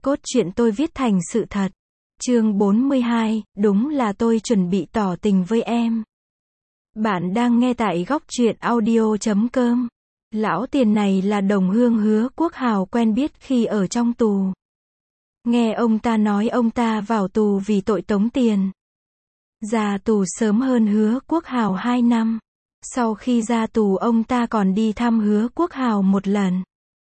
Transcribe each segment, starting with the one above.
Cốt truyện tôi viết thành sự thật. Chương 42, đúng là tôi chuẩn bị tỏ tình với em. Bạn đang nghe tại góc truyện audio.com. Lão tiền này là đồng hương Hứa Quốc Hào quen biết khi ở trong tù. Nghe ông ta nói ông ta vào tù vì tội tống tiền. Ra tù sớm hơn Hứa Quốc Hào 2 năm. Sau khi ra tù ông ta còn đi thăm Hứa Quốc Hào một lần.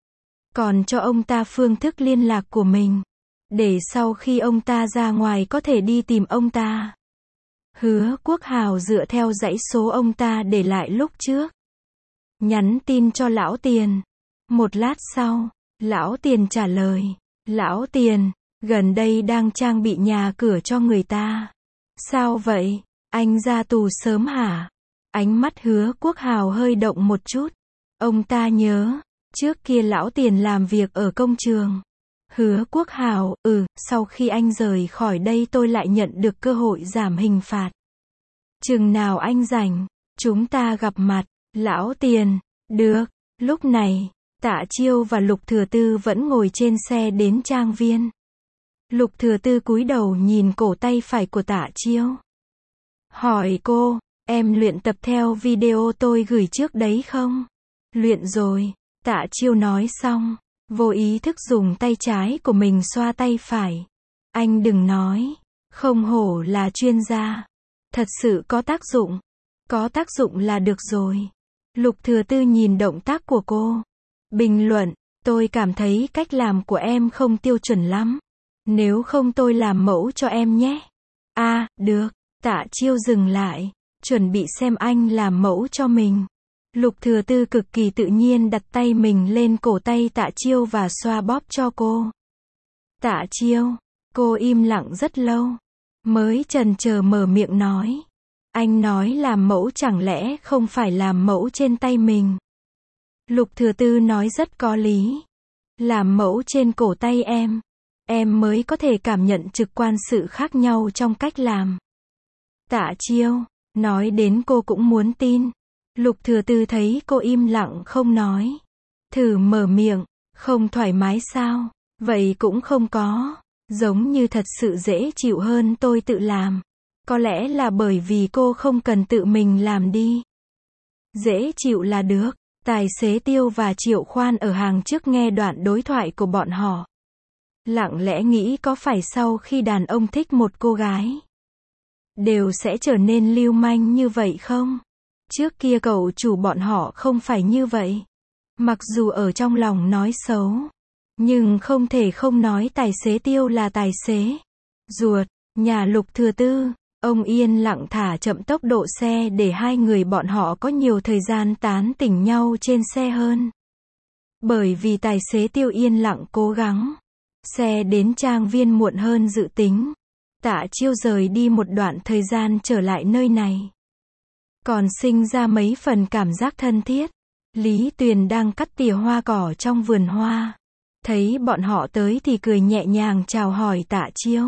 Còn cho ông ta phương thức liên lạc của mình. Để sau khi ông ta ra ngoài có thể đi tìm ông ta. Hứa Quốc Hào dựa theo dãy số ông ta để lại lúc trước. Nhắn tin cho lão tiền. Một lát sau, lão tiền trả lời. Lão tiền, gần đây đang trang bị nhà cửa cho người ta. Sao vậy? Anh ra tù sớm hả? Ánh mắt Hứa Quốc Hào hơi động một chút. Ông ta nhớ, trước kia lão tiền làm việc ở công trường. Hứa Quốc Hào, sau khi anh rời khỏi đây tôi lại nhận được cơ hội giảm hình phạt. Chừng nào anh rảnh, chúng ta gặp mặt. Lão tiền, được. Lúc này, Tạ Chiêu và Lục Thừa Tư vẫn ngồi trên xe đến trang viên. Lục Thừa Tư cúi đầu nhìn cổ tay phải của Tạ Chiêu. Hỏi cô, em luyện tập theo video tôi gửi trước đấy không? Luyện rồi. Tạ Chiêu nói xong, vô ý thức dùng tay trái của mình xoa tay phải. Anh đừng nói, không hổ là chuyên gia. Thật sự có tác dụng. Có tác dụng là được rồi. Lục Thừa Tư nhìn động tác của cô. Bình luận, tôi cảm thấy cách làm của em không tiêu chuẩn lắm. Nếu không tôi làm mẫu cho em nhé. Được. Tạ Chiêu dừng lại, chuẩn bị xem anh làm mẫu cho mình. Lục Thừa Tư cực kỳ tự nhiên đặt tay mình lên cổ tay Tạ Chiêu và xoa bóp cho cô. Tạ Chiêu, cô im lặng rất lâu, mới chần chờ mở miệng nói. Anh nói làm mẫu chẳng lẽ không phải làm mẫu trên tay mình? Lục Thừa Tư nói rất có lý. Làm mẫu trên cổ tay em mới có thể cảm nhận trực quan sự khác nhau trong cách làm. Tạ Chiêu, nói đến cô cũng muốn tin. Lục Thừa Tư thấy cô im lặng không nói. Thử mở miệng, không thoải mái sao? Vậy cũng không có. Giống như thật sự dễ chịu hơn tôi tự làm. Có lẽ là bởi vì cô không cần tự mình làm đi. Dễ chịu là được. Tài xế Tiêu và Triệu Khoan ở hàng trước nghe đoạn đối thoại của bọn họ. Lặng lẽ nghĩ có phải sau khi đàn ông thích một cô gái, đều sẽ trở nên lưu manh như vậy không? Trước kia cậu chủ bọn họ không phải như vậy. Mặc dù ở trong lòng nói xấu, nhưng không thể không nói tài xế Tiêu là tài xế ruột nhà Lục Thừa Tư. Ông yên lặng thả chậm tốc độ xe để hai người bọn họ có nhiều thời gian tán tỉnh nhau trên xe hơn. Bởi vì tài xế Tiêu yên lặng cố gắng, xe đến trang viên muộn hơn dự tính. Tạ Chiêu rời đi một đoạn thời gian trở lại nơi này, còn sinh ra mấy phần cảm giác thân thiết. Lý Tuyền đang cắt tỉa hoa cỏ trong vườn hoa. Thấy bọn họ tới thì cười nhẹ nhàng chào hỏi Tạ Chiêu.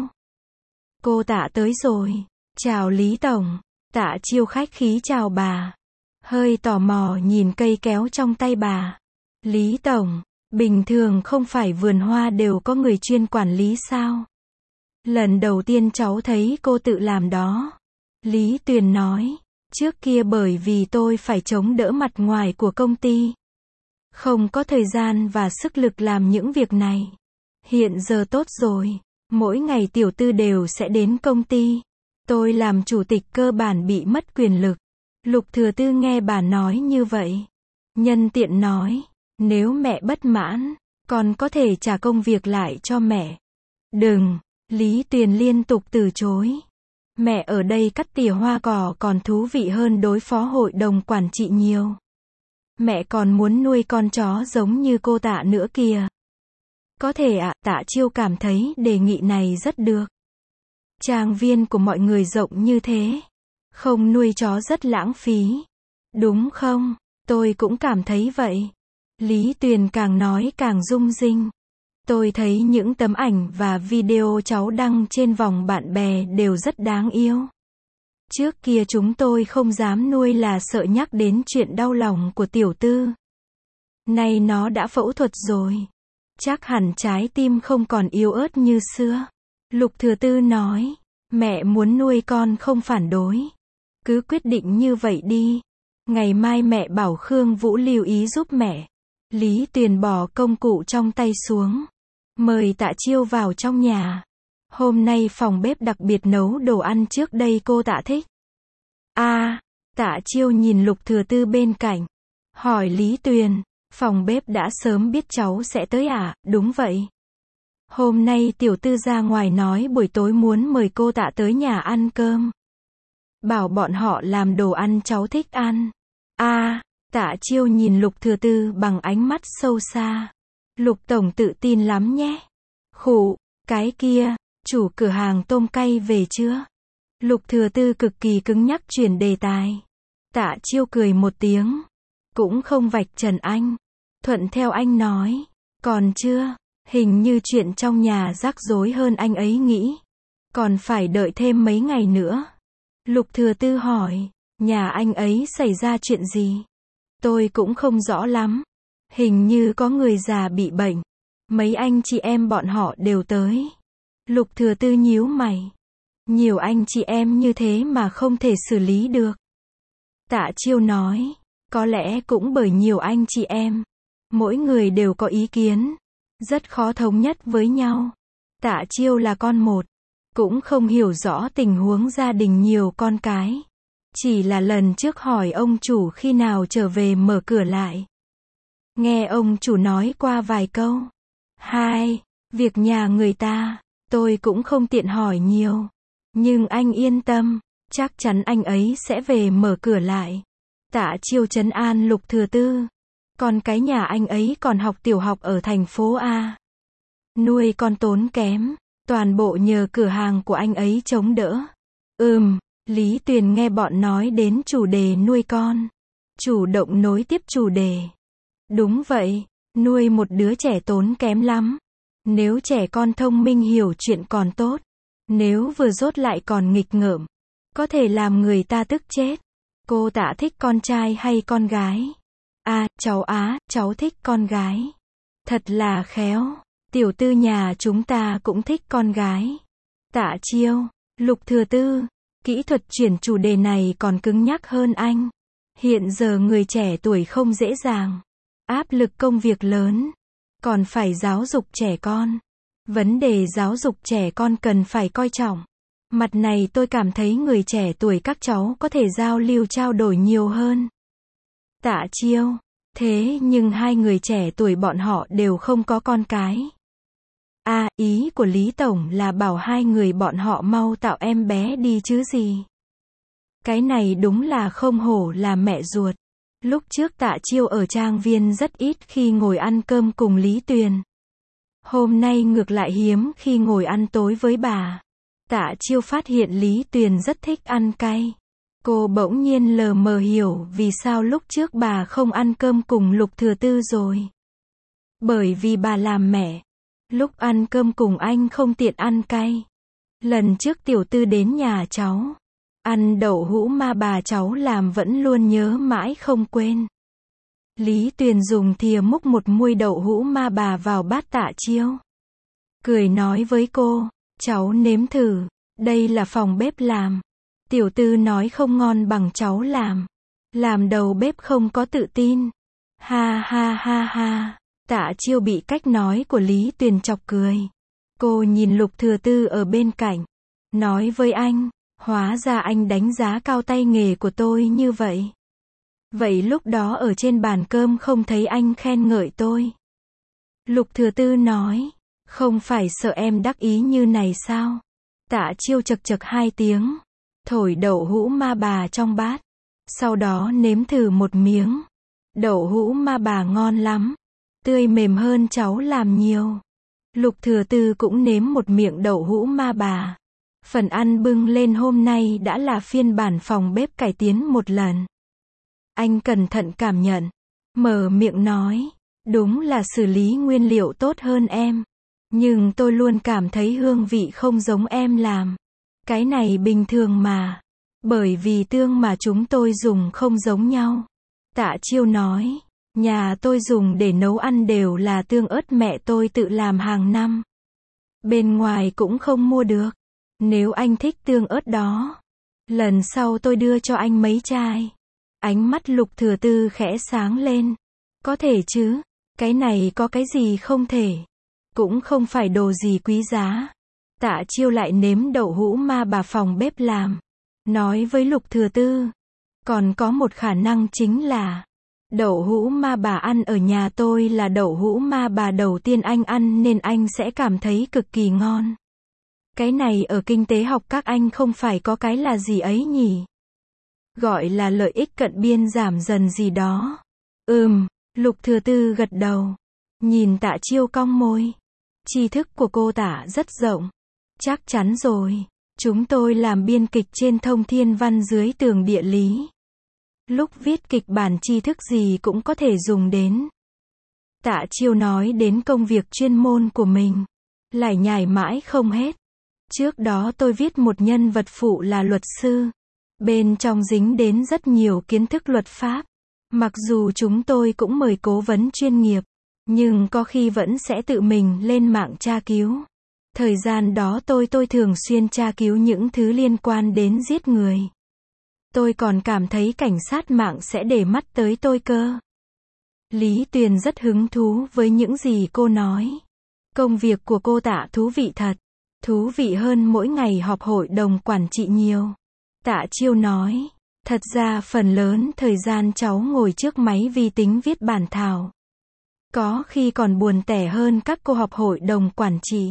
Cô Tạ tới rồi. Chào Lý Tổng. Tạ Chiêu khách khí chào bà. Hơi tò mò nhìn cây kéo trong tay bà. Lý Tổng, bình thường không phải vườn hoa đều có người chuyên quản lý sao? Lần đầu tiên cháu thấy cô tự làm đó. Lý Tuyền nói. Trước kia bởi vì tôi phải chống đỡ mặt ngoài của công ty, không có thời gian và sức lực làm những việc này. Hiện giờ tốt rồi. Mỗi ngày tiểu tư đều sẽ đến công ty. Tôi làm chủ tịch cơ bản bị mất quyền lực. Lục Thừa Tư nghe bà nói như vậy, nhân tiện nói, nếu mẹ bất mãn, con có thể trả công việc lại cho mẹ. Đừng. Lý Tuyền liên tục từ chối. Mẹ ở đây cắt tỉa hoa cỏ còn thú vị hơn đối phó hội đồng quản trị nhiều. Mẹ còn muốn nuôi con chó giống như cô Tạ nữa kìa. Có thể ạ. Tạ Chiêu cảm thấy đề nghị này rất được. Trang viên của mọi người rộng như thế, không nuôi chó rất lãng phí. Đúng không? Tôi cũng cảm thấy vậy. Lý Tuyền càng nói càng rung rinh. Tôi thấy những tấm ảnh và video cháu đăng trên vòng bạn bè đều rất đáng yêu. Trước kia chúng tôi không dám nuôi là sợ nhắc đến chuyện đau lòng của tiểu tư. Nay nó đã phẫu thuật rồi. Chắc hẳn trái tim không còn yếu ớt như xưa. Lục Thừa Tư nói, mẹ muốn nuôi con không phản đối. Cứ quyết định như vậy đi. Ngày mai mẹ bảo Khương Vũ lưu ý giúp mẹ. Lý Tuyền bỏ công cụ trong tay xuống. Mời Tạ Chiêu vào trong nhà. Hôm nay phòng bếp đặc biệt nấu đồ ăn trước đây cô Tạ thích. Tạ Chiêu nhìn Lục Thừa Tư bên cạnh. Hỏi Lý Tuyền, phòng bếp đã sớm biết cháu sẽ tới à? Đúng vậy. Hôm nay tiểu tư ra ngoài nói buổi tối muốn mời cô Tạ tới nhà ăn cơm. Bảo bọn họ làm đồ ăn cháu thích ăn. Tạ Chiêu nhìn Lục Thừa Tư bằng ánh mắt sâu xa. Lục tổng tự tin lắm nhé. Khụ, cái kia, chủ cửa hàng tôm cay về chưa? Lục Thừa Tư cực kỳ cứng nhắc chuyển đề tài. Tạ Chiêu cười một tiếng. Cũng không vạch trần anh. Thuận theo anh nói. Còn chưa, hình như chuyện trong nhà rắc rối hơn anh ấy nghĩ. Còn phải đợi thêm mấy ngày nữa. Lục Thừa Tư hỏi. Nhà anh ấy xảy ra chuyện gì? Tôi cũng không rõ lắm. Hình như có người già bị bệnh. Mấy anh chị em bọn họ đều tới. Lục Thừa Tư nhíu mày. Nhiều anh chị em như thế mà không thể xử lý được. Tạ Chiêu nói. Có lẽ cũng bởi nhiều anh chị em. Mỗi người đều có ý kiến. Rất khó thống nhất với nhau. Tạ Chiêu là con một. Cũng không hiểu rõ tình huống gia đình nhiều con cái. Chỉ là lần trước hỏi ông chủ khi nào trở về mở cửa lại. Nghe ông chủ nói qua vài câu. Việc nhà người ta, tôi cũng không tiện hỏi nhiều. Nhưng anh yên tâm, chắc chắn anh ấy sẽ về mở cửa lại. Tạ Chiêu trấn an Lục Thừa Tư. Còn cái nhà anh ấy còn học tiểu học ở thành phố A. Nuôi con tốn kém, toàn bộ nhờ cửa hàng của anh ấy chống đỡ. Lý Tuyền nghe bọn nói đến chủ đề nuôi con. Chủ động nối tiếp chủ đề. Đúng vậy, nuôi một đứa trẻ tốn kém lắm. Nếu trẻ con thông minh hiểu chuyện còn tốt. Nếu vừa dốt lại còn nghịch ngợm, có thể làm người ta tức chết. Cô Tạ thích con trai hay con gái? Cháu thích con gái. Thật là khéo. Tiểu tư nhà chúng ta cũng thích con gái. Tạ Chiêu, Lục Thừa Tư, kỹ thuật chuyển chủ đề này còn cứng nhắc hơn anh. Hiện giờ người trẻ tuổi không dễ dàng. Áp lực công việc lớn. Còn phải giáo dục trẻ con. Vấn đề giáo dục trẻ con cần phải coi trọng. Mặt này tôi cảm thấy người trẻ tuổi các cháu có thể giao lưu trao đổi nhiều hơn. Tạ Chiêu, thế nhưng hai người trẻ tuổi bọn họ đều không có con cái. Ý của Lý Tổng là bảo hai người bọn họ mau tạo em bé đi chứ gì. Cái này đúng là không hổ là mẹ ruột. Lúc trước Tạ Chiêu ở trang viên rất ít khi ngồi ăn cơm cùng Lý Tuyền. Hôm nay ngược lại hiếm khi ngồi ăn tối với bà. Tạ Chiêu phát hiện Lý Tuyền rất thích ăn cay. Cô bỗng nhiên lờ mờ hiểu vì sao lúc trước bà không ăn cơm cùng Lục Thừa Tư rồi. Bởi vì bà làm mẹ. Lúc ăn cơm cùng anh không tiện ăn cay. Lần trước tiểu tư đến nhà cháu. Ăn đậu hũ ma bà cháu làm vẫn luôn nhớ mãi không quên. Lý Tuyền dùng thìa múc một muôi đậu hũ ma bà vào bát Tạ Chiêu. Cười nói với cô, cháu nếm thử, đây là phòng bếp làm. Tiểu tư nói không ngon bằng cháu làm. Làm đầu bếp không có tự tin. Ha. Tạ Chiêu bị cách nói của Lý Tuyền chọc cười. Cô nhìn Lục Thừa Tư ở bên cạnh. Nói với anh, hóa ra anh đánh giá cao tay nghề của tôi như vậy. Vậy lúc đó ở trên bàn cơm không thấy anh khen ngợi tôi. Lục Thừa Tư nói, không phải sợ em đắc ý như này sao? Tạ Chiêu chật chật hai tiếng, thổi đậu hũ ma bà trong bát. Sau đó nếm thử một miếng. Đậu hũ ma bà ngon lắm. Tươi mềm hơn cháu làm nhiều. Lục Thừa Tư cũng nếm một miệng đậu hũ ma bà. Phần ăn bưng lên hôm nay đã là phiên bản phòng bếp cải tiến một lần. Anh cẩn thận cảm nhận. Mở miệng nói. Đúng là xử lý nguyên liệu tốt hơn em. Nhưng tôi luôn cảm thấy hương vị không giống em làm. Cái này bình thường mà. Bởi vì tương mà chúng tôi dùng không giống nhau. Tạ Chiêu nói. Nhà tôi dùng để nấu ăn đều là tương ớt mẹ tôi tự làm hàng năm. Bên ngoài cũng không mua được. Nếu anh thích tương ớt đó, lần sau tôi đưa cho anh mấy chai. Ánh mắt Lục Thừa Tư khẽ sáng lên. Có thể chứ, cái này có cái gì không thể. Cũng không phải đồ gì quý giá. Tạ Chiêu lại nếm đậu hũ ma bà phòng bếp làm. Nói với Lục Thừa Tư, còn có một khả năng chính là, đậu hũ ma bà ăn ở nhà tôi là đậu hũ ma bà đầu tiên anh ăn nên anh sẽ cảm thấy cực kỳ ngon. Cái này ở kinh tế học các anh không phải có cái là gì ấy nhỉ? Gọi là lợi ích cận biên giảm dần gì đó. Lục Thừa Tư gật đầu. Nhìn Tạ Chiêu cong môi. Tri thức của cô Tạ rất rộng. Chắc chắn rồi. Chúng tôi làm biên kịch trên Thông Thiên Văn dưới tường địa lý. Lúc viết kịch bản tri thức gì cũng có thể dùng đến. Tạ Chiêu nói đến công việc chuyên môn của mình. Lải nhải mãi không hết. Trước đó tôi viết một nhân vật phụ là luật sư. Bên trong dính đến rất nhiều kiến thức luật pháp. Mặc dù chúng tôi cũng mời cố vấn chuyên nghiệp, nhưng có khi vẫn sẽ tự mình lên mạng tra cứu. Thời gian đó tôi thường xuyên tra cứu những thứ liên quan đến giết người. Tôi còn cảm thấy cảnh sát mạng sẽ để mắt tới tôi cơ. Lý Tuyền rất hứng thú với những gì cô nói. Công việc của cô Tạ thú vị thật. Thú vị hơn mỗi ngày họp hội đồng quản trị nhiều. Tạ Chiêu nói. Thật ra phần lớn thời gian cháu ngồi trước máy vi tính viết bản thảo. Có khi còn buồn tẻ hơn các cô họp hội đồng quản trị.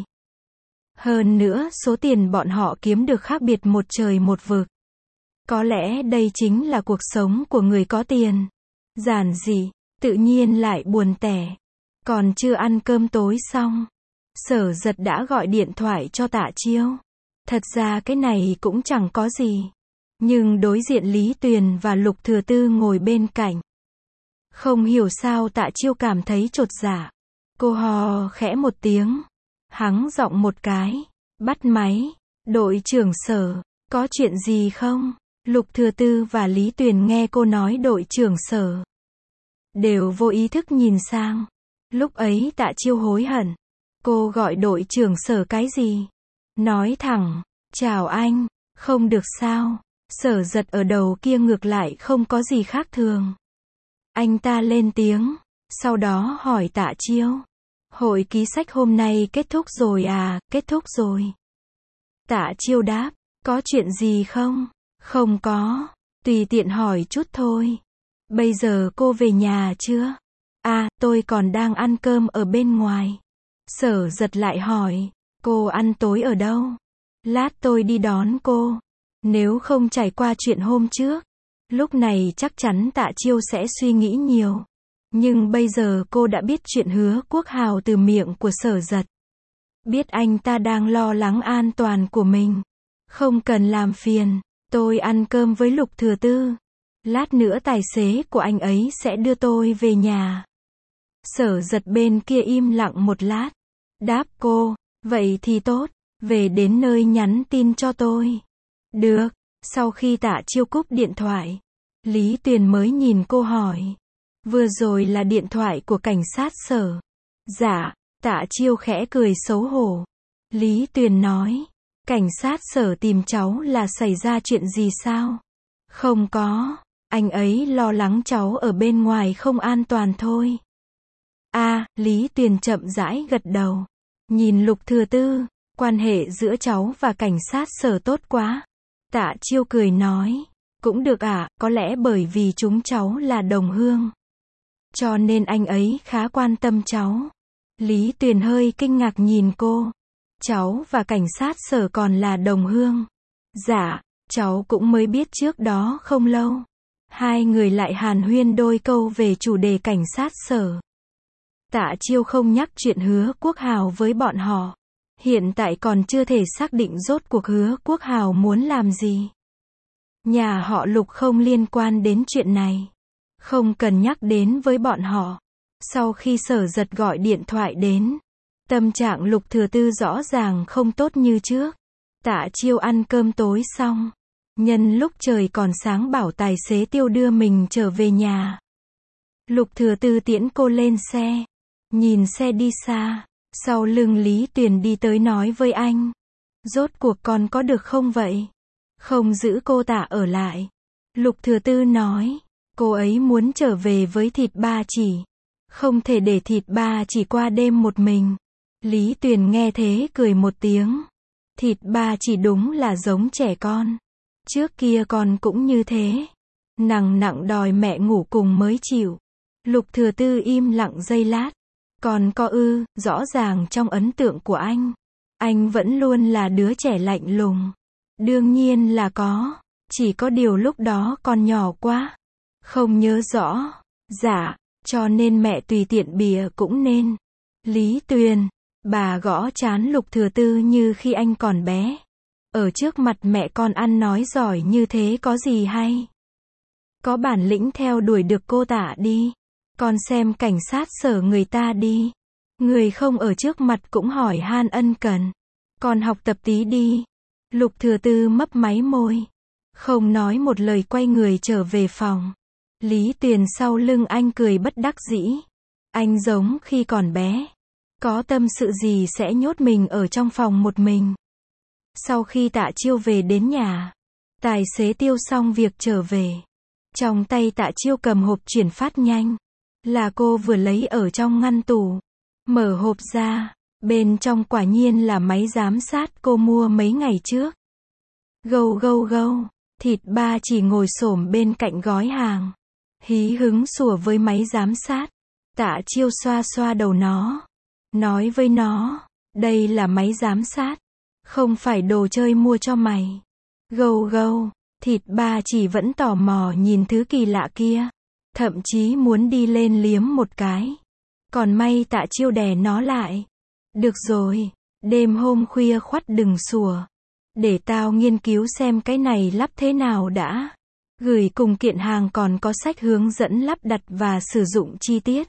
Hơn nữa, số tiền bọn họ kiếm được khác biệt một trời một vực. Có lẽ đây chính là cuộc sống của người có tiền. Giản dị, tự nhiên lại buồn tẻ. Còn chưa ăn cơm tối xong, Sở Giật đã gọi điện thoại cho Tạ Chiêu. Thật ra cái này cũng chẳng có gì. Nhưng đối diện Lý Tuyền và Lục Thừa Tư ngồi bên cạnh. Không hiểu sao Tạ Chiêu cảm thấy chột dạ. Cô hò khẽ một tiếng. Hắng giọng một cái. Bắt máy. Đội trưởng Sở, có chuyện gì không? Lục Thừa Tư và Lý Tuyền nghe cô nói đội trưởng Sở. Đều vô ý thức nhìn sang. Lúc ấy Tạ Chiêu hối hận. Cô gọi đội trưởng Sở cái gì? Nói thẳng. Chào anh. Không được sao? Sở Giật ở đầu kia ngược lại không có gì khác thường. Anh ta lên tiếng. Sau đó hỏi Tạ Chiêu. Hội ký sách hôm nay kết thúc rồi à? Kết thúc rồi. Tạ Chiêu đáp. Có chuyện gì không? Không có. Tùy tiện hỏi chút thôi. Bây giờ cô về nhà chưa? À, tôi còn đang ăn cơm ở bên ngoài. Sở Giật lại hỏi. Cô ăn tối ở đâu? Lát tôi đi đón cô. Nếu không trải qua chuyện hôm trước, lúc này chắc chắn Tạ Chiêu sẽ suy nghĩ nhiều. Nhưng bây giờ cô đã biết chuyện Hứa Quốc Hào từ miệng của Sở Giật. Biết anh ta đang lo lắng an toàn của mình. Không cần làm phiền, tôi ăn cơm với Lục Thừa Tư. Lát nữa tài xế của anh ấy sẽ đưa tôi về nhà. Sở Giật bên kia im lặng một lát. Đáp cô, vậy thì tốt, về đến nơi nhắn tin cho tôi. Được. Sau khi Tạ Chiêu cúp điện thoại, Lý Tuyền mới nhìn cô hỏi. Vừa rồi là điện thoại của cảnh sát Sở. Dạ. Tạ Chiêu khẽ cười xấu hổ. Lý Tuyền nói. Cảnh sát Sở tìm cháu là xảy ra chuyện gì sao? Không có. Anh ấy lo lắng cháu ở bên ngoài không an toàn thôi. À, Lý Tuyền chậm rãi gật đầu. Nhìn Lục Thừa Tư, quan hệ giữa cháu và cảnh sát Sở tốt quá. Tạ Chiêu cười nói. Cũng được ạ, có lẽ bởi vì chúng cháu là đồng hương. Cho nên anh ấy khá quan tâm cháu. Lý Tuyền hơi kinh ngạc nhìn cô. Cháu và cảnh sát Sở còn là đồng hương. Dạ, cháu cũng mới biết trước đó không lâu. Hai người lại hàn huyên đôi câu về chủ đề cảnh sát Sở. Tạ Chiêu không nhắc chuyện Hứa Quốc Hào với bọn họ. Hiện tại còn chưa thể xác định rốt cuộc Hứa Quốc Hào muốn làm gì. Nhà họ Lục không liên quan đến chuyện này. Không cần nhắc đến với bọn họ. Sau khi Sở Giật gọi điện thoại đến, tâm trạng Lục Thừa Tư rõ ràng không tốt như trước. Tạ Chiêu ăn cơm tối xong, nhân lúc trời còn sáng bảo tài xế Tiêu đưa mình trở về nhà. Lục Thừa Tư tiễn cô lên xe. Nhìn xe đi xa. Sau lưng Lý Tuyền đi tới nói với anh. Rốt cuộc con có được không vậy? Không giữ cô Tạ ở lại. Lục Thừa Tư nói. Cô ấy muốn trở về với Thịt Ba Chỉ. Không thể để Thịt Ba Chỉ qua đêm một mình. Lý Tuyền nghe thế cười một tiếng. Thịt Ba Chỉ đúng là giống trẻ con. Trước kia con cũng như thế. Nặng đòi mẹ ngủ cùng mới chịu. Lục Thừa Tư im lặng giây lát. Còn có ư, rõ ràng trong ấn tượng của anh vẫn luôn là đứa trẻ lạnh lùng. Đương nhiên là có. Chỉ có điều lúc đó con nhỏ quá. Không nhớ rõ. Dạ, cho nên mẹ tùy tiện bịa cũng nên. Lý Tuyền, bà gõ trán Lục Thừa Tư như khi anh còn bé. Ở trước mặt mẹ con ăn nói giỏi như thế có gì hay? Có bản lĩnh theo đuổi được cô Tạ đi. Con xem cảnh sát sở người ta đi. Người không ở trước mặt cũng hỏi han ân cần. Con học tập tí đi. Lục Thừa Tư mấp máy môi. Không nói một lời quay người trở về phòng. Lý Tuyền sau lưng anh cười bất đắc dĩ. Anh giống khi còn bé. Có tâm sự gì sẽ nhốt mình ở trong phòng một mình. Sau khi Tạ Chiêu về đến nhà, tài xế Tiêu xong việc trở về. Trong tay Tạ Chiêu cầm hộp chuyển phát nhanh. Là cô vừa lấy ở trong ngăn tủ. Mở hộp ra, bên trong quả nhiên là máy giám sát cô mua mấy ngày trước. Gâu gâu gâu, Thịt Ba Chỉ ngồi xổm bên cạnh gói hàng. Hí hứng sủa với máy giám sát. Tạ Chiêu xoa xoa đầu nó. Nói với nó, đây là máy giám sát. Không phải đồ chơi mua cho mày. Gâu gâu, Thịt Ba Chỉ vẫn tò mò nhìn thứ kỳ lạ kia. Thậm chí muốn đi lên liếm một cái. Còn may Tạ Chiêu đè nó lại. Được rồi, đêm hôm khuya khoắt đừng sủa. Để tao nghiên cứu xem cái này lắp thế nào đã. Gửi cùng kiện hàng còn có sách hướng dẫn lắp đặt và sử dụng chi tiết.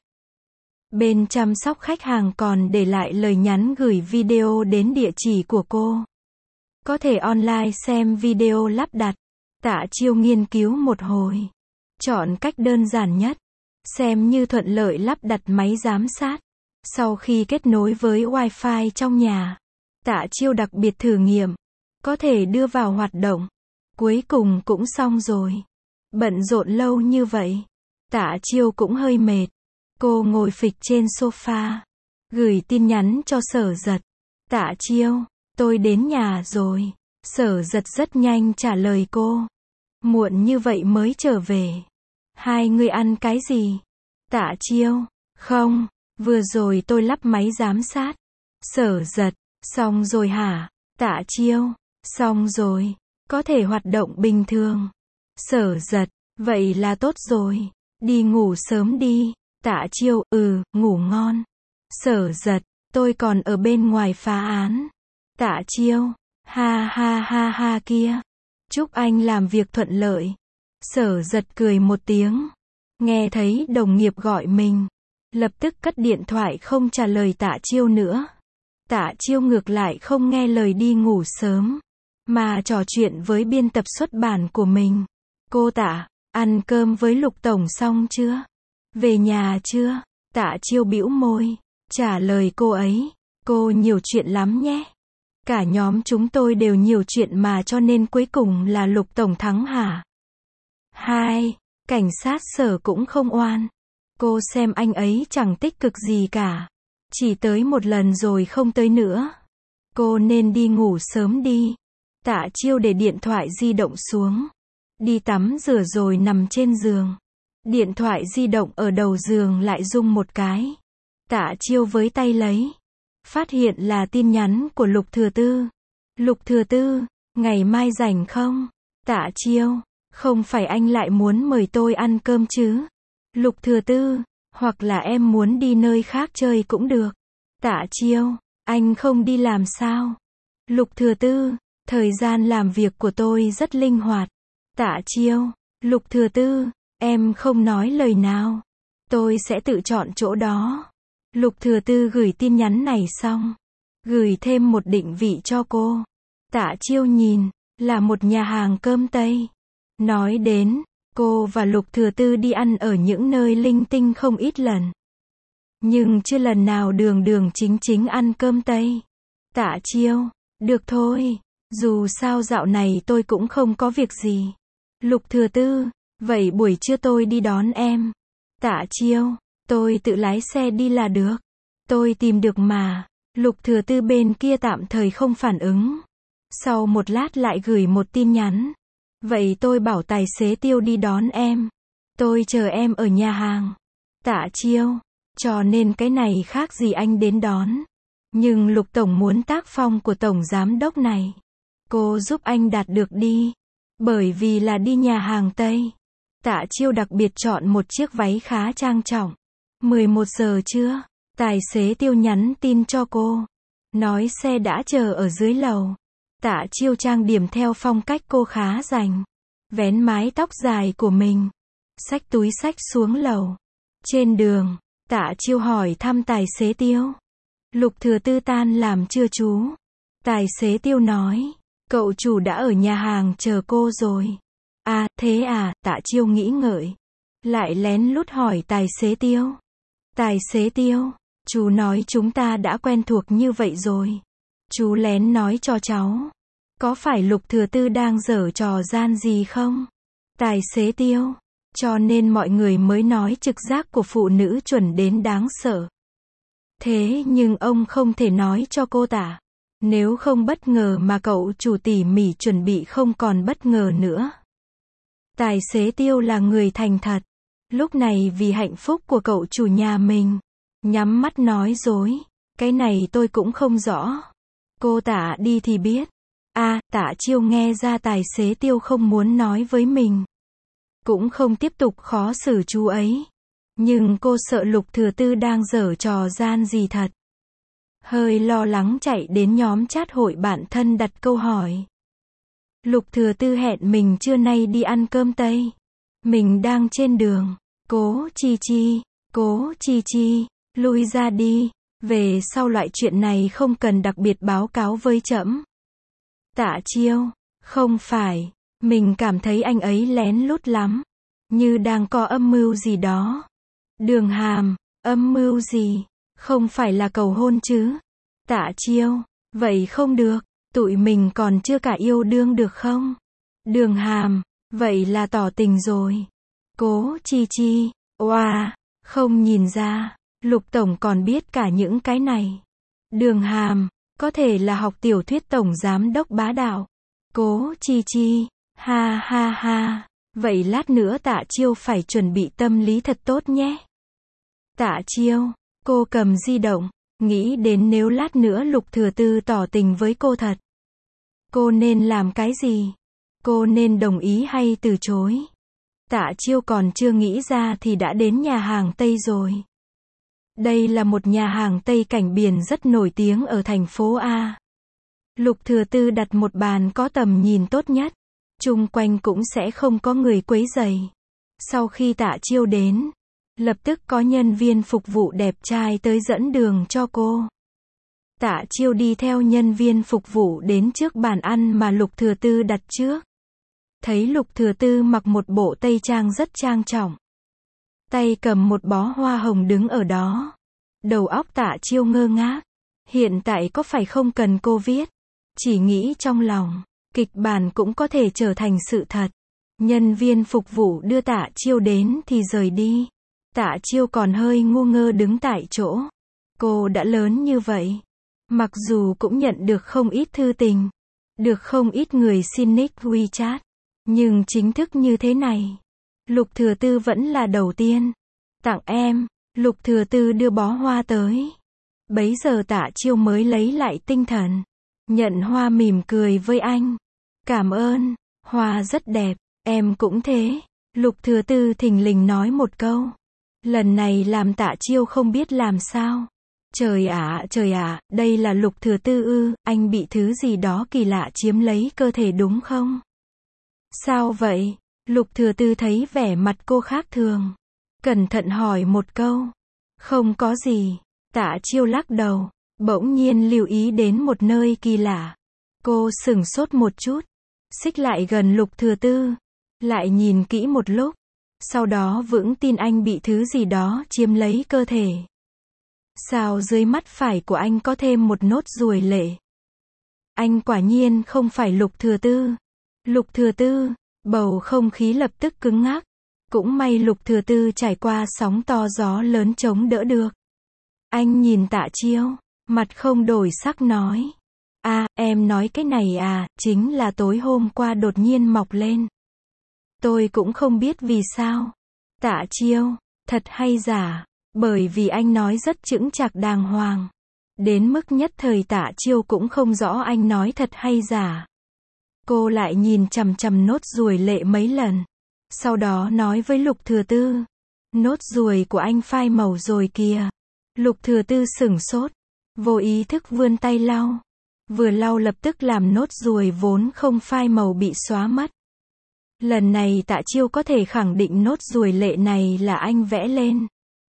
Bên chăm sóc khách hàng còn để lại lời nhắn gửi video đến địa chỉ của cô. Có thể online xem video lắp đặt. Tạ Chiêu nghiên cứu một hồi. Chọn cách đơn giản nhất. Xem như thuận lợi lắp đặt máy giám sát. Sau khi kết nối với Wi-Fi trong nhà, Tạ Chiêu đặc biệt thử nghiệm. Có thể đưa vào hoạt động. Cuối cùng cũng xong rồi. Bận rộn lâu như vậy. Tạ Chiêu cũng hơi mệt. Cô ngồi phịch trên sofa. Gửi tin nhắn cho Sở Giật. Tạ Chiêu, tôi đến nhà rồi. Sở Giật rất nhanh trả lời cô. Muộn như vậy mới trở về. Hai người ăn cái gì? Tạ Chiêu, không, vừa rồi tôi lắp máy giám sát. Sở Giật, xong rồi hả? Tạ Chiêu, xong rồi, có thể hoạt động bình thường. Sở Giật, vậy là tốt rồi. Đi ngủ sớm đi. Tạ Chiêu, ngủ ngon. Sở Giật, tôi còn ở bên ngoài phá án. Tạ Chiêu, ha ha ha ha kia. Chúc anh làm việc thuận lợi. Sở Giật cười một tiếng. Nghe thấy đồng nghiệp gọi mình. Lập tức cất điện thoại không trả lời Tạ Chiêu nữa. Tạ Chiêu ngược lại không nghe lời đi ngủ sớm. Mà trò chuyện với biên tập xuất bản của mình. Cô Tạ, ăn cơm với Lục Tổng xong chưa? Về nhà chưa? Tạ Chiêu bĩu môi. Trả lời cô ấy. Cô nhiều chuyện lắm nhé. Cả nhóm chúng tôi đều nhiều chuyện mà cho nên cuối cùng là Lục Tổng thắng hả? 2. Cảnh sát Sở cũng không oan. Cô xem anh ấy chẳng tích cực gì cả. Chỉ tới một lần rồi không tới nữa. Cô nên đi ngủ sớm đi. Tạ Chiêu để điện thoại di động xuống. Đi tắm rửa rồi nằm trên giường. Điện thoại di động ở đầu giường lại rung một cái. Tạ Chiêu với tay lấy. Phát hiện là tin nhắn của Lục Thừa Tư. Lục Thừa Tư, ngày mai rảnh không? Tạ Chiêu, không phải anh lại muốn mời tôi ăn cơm chứ? Lục Thừa Tư, hoặc là em muốn đi nơi khác chơi cũng được. Tạ Chiêu, anh không đi làm sao? Lục Thừa Tư, thời gian làm việc của tôi rất linh hoạt. Tạ Chiêu, Lục Thừa Tư, em không nói lời nào. Tôi sẽ tự chọn chỗ đó. Lục Thừa Tư gửi tin nhắn này xong. Gửi thêm một định vị cho cô. Tạ Chiêu nhìn, là một nhà hàng cơm Tây. Nói đến, Cô và Lục Thừa Tư đi ăn ở những nơi linh tinh không ít lần. Nhưng chưa lần nào đường đường chính chính ăn cơm Tây. Tạ Chiêu, được thôi, dù sao dạo này tôi cũng không có việc gì. Lục Thừa Tư, vậy buổi trưa tôi đi đón em. Tạ Chiêu, tôi tự lái xe đi là được. Tôi tìm được mà. Lục Thừa Tư bên kia tạm thời không phản ứng. Sau một lát lại gửi một tin nhắn. Vậy tôi bảo tài xế Tiêu đi đón em. Tôi chờ em ở nhà hàng. Tạ Chiêu, cho nên cái này khác gì anh đến đón. Nhưng Lục Tổng muốn tác phong của Tổng Giám Đốc này. Cô giúp anh đạt được đi. Bởi vì là đi nhà hàng Tây. Tạ Chiêu đặc biệt chọn một chiếc váy khá trang trọng. 11 giờ trưa, tài xế Tiêu nhắn tin cho cô. Nói xe đã chờ ở dưới lầu. Tạ Chiêu trang điểm theo phong cách cô khá rành. Vén mái tóc dài của mình. Xách túi xách xuống lầu. Trên đường, Tạ Chiêu hỏi thăm tài xế Tiêu. Lục Thừa Tư tan làm chưa chú? Tài xế Tiêu nói. Cậu chủ đã ở nhà hàng chờ cô rồi. À, thế à, Tạ Chiêu nghĩ ngợi. Lại lén lút hỏi tài xế Tiêu. Tài xế Tiêu, chú nói chúng ta đã quen thuộc như vậy rồi. Chú lén nói cho cháu. Có phải Lục Thừa Tư đang giở trò gian gì không? Tài xế Tiêu, cho nên mọi người mới nói trực giác của phụ nữ chuẩn đến đáng sợ. Thế nhưng ông không thể nói cho cô Tạ. Nếu không bất ngờ mà cậu chủ tỉ mỉ chuẩn bị không còn bất ngờ nữa. Tài xế Tiêu là người thành thật. Lúc này vì hạnh phúc của cậu chủ nhà mình. Nhắm mắt nói dối. Cái này tôi cũng không rõ. Cô Tạ đi thì biết. À, Tạ Chiêu nghe ra tài xế Tiêu không muốn nói với mình. Cũng không tiếp tục khó xử chú ấy. Nhưng cô sợ Lục Thừa Tư đang giở trò gian gì thật. Hơi lo lắng chạy đến nhóm chat hội bạn thân đặt câu hỏi. Lục Thừa Tư hẹn mình trưa nay đi ăn cơm Tây. Mình đang trên đường. Cố Chi Chi, lui ra đi. Về sau loại chuyện này không cần đặc biệt báo cáo với trẫm. Tạ Chiêu, không phải. Mình cảm thấy anh ấy lén lút lắm. Như đang có âm mưu gì đó. Đường Hàm, âm mưu gì? Không phải là cầu hôn chứ? Tạ Chiêu, vậy không được. Tụi mình còn chưa cả yêu đương được không? Đường Hàm, vậy là tỏ tình rồi. Cố Chi, oa, không nhìn ra. Lục Tổng còn biết cả những cái này. Đường Hàm, có thể là học tiểu thuyết Tổng Giám Đốc bá đạo. Cố Chi, ha ha ha. Vậy lát nữa Tạ Chiêu phải chuẩn bị tâm lý thật tốt nhé. Tạ Chiêu, cô cầm di động, nghĩ đến nếu lát nữa Lục Thừa Tư tỏ tình với cô thật. Cô nên làm cái gì? Cô nên đồng ý hay từ chối? Tạ Chiêu còn chưa nghĩ ra thì đã đến nhà hàng Tây rồi. Đây là một nhà hàng Tây cảnh biển rất nổi tiếng ở thành phố A. Lục Thừa Tư đặt một bàn có tầm nhìn tốt nhất. Chung quanh cũng sẽ không có người quấy rầy. Sau khi Tạ Chiêu đến, lập tức có nhân viên phục vụ đẹp trai tới dẫn đường cho cô. Tạ Chiêu đi theo nhân viên phục vụ đến trước bàn ăn mà Lục Thừa Tư đặt trước. Thấy Lục Thừa Tư mặc một bộ tây trang rất trang trọng. Tay cầm một bó hoa hồng đứng ở đó. Đầu óc Tạ Chiêu ngơ ngác. Hiện tại có phải không cần cô viết. Chỉ nghĩ trong lòng, kịch bản cũng có thể trở thành sự thật. Nhân viên phục vụ đưa Tạ Chiêu đến thì rời đi. Tạ Chiêu còn hơi ngu ngơ đứng tại chỗ. Cô đã lớn như vậy. Mặc dù cũng nhận được không ít thư tình. Được không ít người xin nick WeChat. Nhưng chính thức như thế này. Lục Thừa Tư vẫn là đầu tiên. Tặng em. Lục Thừa Tư đưa bó hoa tới. Bấy giờ Tạ Chiêu mới lấy lại tinh thần. Nhận hoa mỉm cười với anh. Cảm ơn. Hoa rất đẹp. Em cũng thế. Lục Thừa Tư thình lình nói một câu. Lần này làm Tạ Chiêu không biết làm sao. Trời ạ, đây là Lục Thừa Tư ư, anh bị thứ gì đó kỳ lạ chiếm lấy cơ thể đúng không? Sao vậy? Lục Thừa Tư thấy vẻ mặt cô khác thường. Cẩn thận hỏi một câu. Không có gì. Tạ Chiêu lắc đầu. Bỗng nhiên lưu ý đến một nơi kỳ lạ. Cô sửng sốt một chút. Xích lại gần Lục Thừa Tư. Lại nhìn kỹ một lúc. Sau đó vững tin anh bị thứ gì đó chiếm lấy cơ thể. Sao dưới mắt phải của anh có thêm một nốt ruồi lệ? Anh quả nhiên không phải Lục Thừa Tư. Lục Thừa Tư, bầu không khí lập tức cứng ngắc. Cũng may Lục Thừa Tư trải qua sóng to gió lớn chống đỡ được. Anh nhìn Tạ Chiêu, mặt không đổi sắc nói. Em nói cái này chính là tối hôm qua đột nhiên mọc lên. Tôi cũng không biết vì sao. Tạ Chiêu, thật hay giả? Bởi vì anh nói rất chững chạc đàng hoàng. Đến mức nhất thời Tạ Chiêu cũng không rõ anh nói thật hay giả. Cô lại nhìn chằm chằm nốt ruồi lệ mấy lần. Sau đó nói với Lục Thừa Tư. Nốt ruồi của anh phai màu rồi kìa. Lục Thừa Tư sửng sốt. Vô ý thức vươn tay lau. Vừa lau lập tức làm nốt ruồi vốn không phai màu bị xóa mất. Lần này Tạ Chiêu có thể khẳng định nốt ruồi lệ này là anh vẽ lên.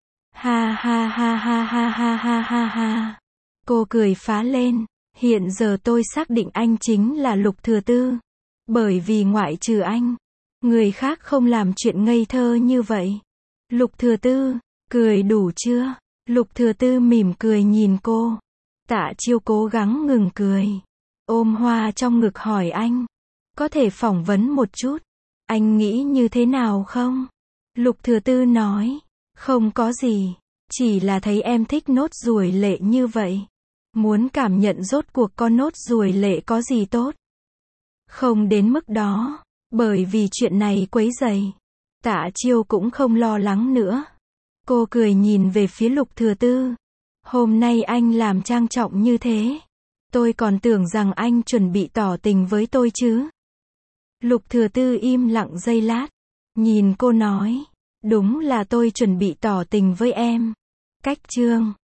Ha ha ha ha ha ha ha ha ha. Cô cười phá lên. Hiện giờ tôi xác định anh chính là Lục Thừa Tư. Bởi vì ngoại trừ anh, người khác không làm chuyện ngây thơ như vậy. Lục Thừa Tư, cười đủ chưa? Lục Thừa Tư mỉm cười nhìn cô. Tạ Chiêu cố gắng ngừng cười. Ôm hoa trong ngực hỏi anh. Có thể phỏng vấn một chút. Anh nghĩ như thế nào không? Lục Thừa Tư nói. Không có gì. Chỉ là thấy em thích nốt ruồi lệ như vậy. Muốn cảm nhận rốt cuộc con nốt ruồi lệ có gì tốt. Không đến mức đó. Bởi vì chuyện này quấy rầy. Tạ Chiêu cũng không lo lắng nữa. Cô cười nhìn về phía Lục Thừa Tư. Hôm nay anh làm trang trọng như thế. Tôi còn tưởng rằng anh chuẩn bị tỏ tình với tôi chứ. Lục Thừa Tư im lặng giây lát. Nhìn cô nói. Đúng là tôi chuẩn bị tỏ tình với em. Cách chương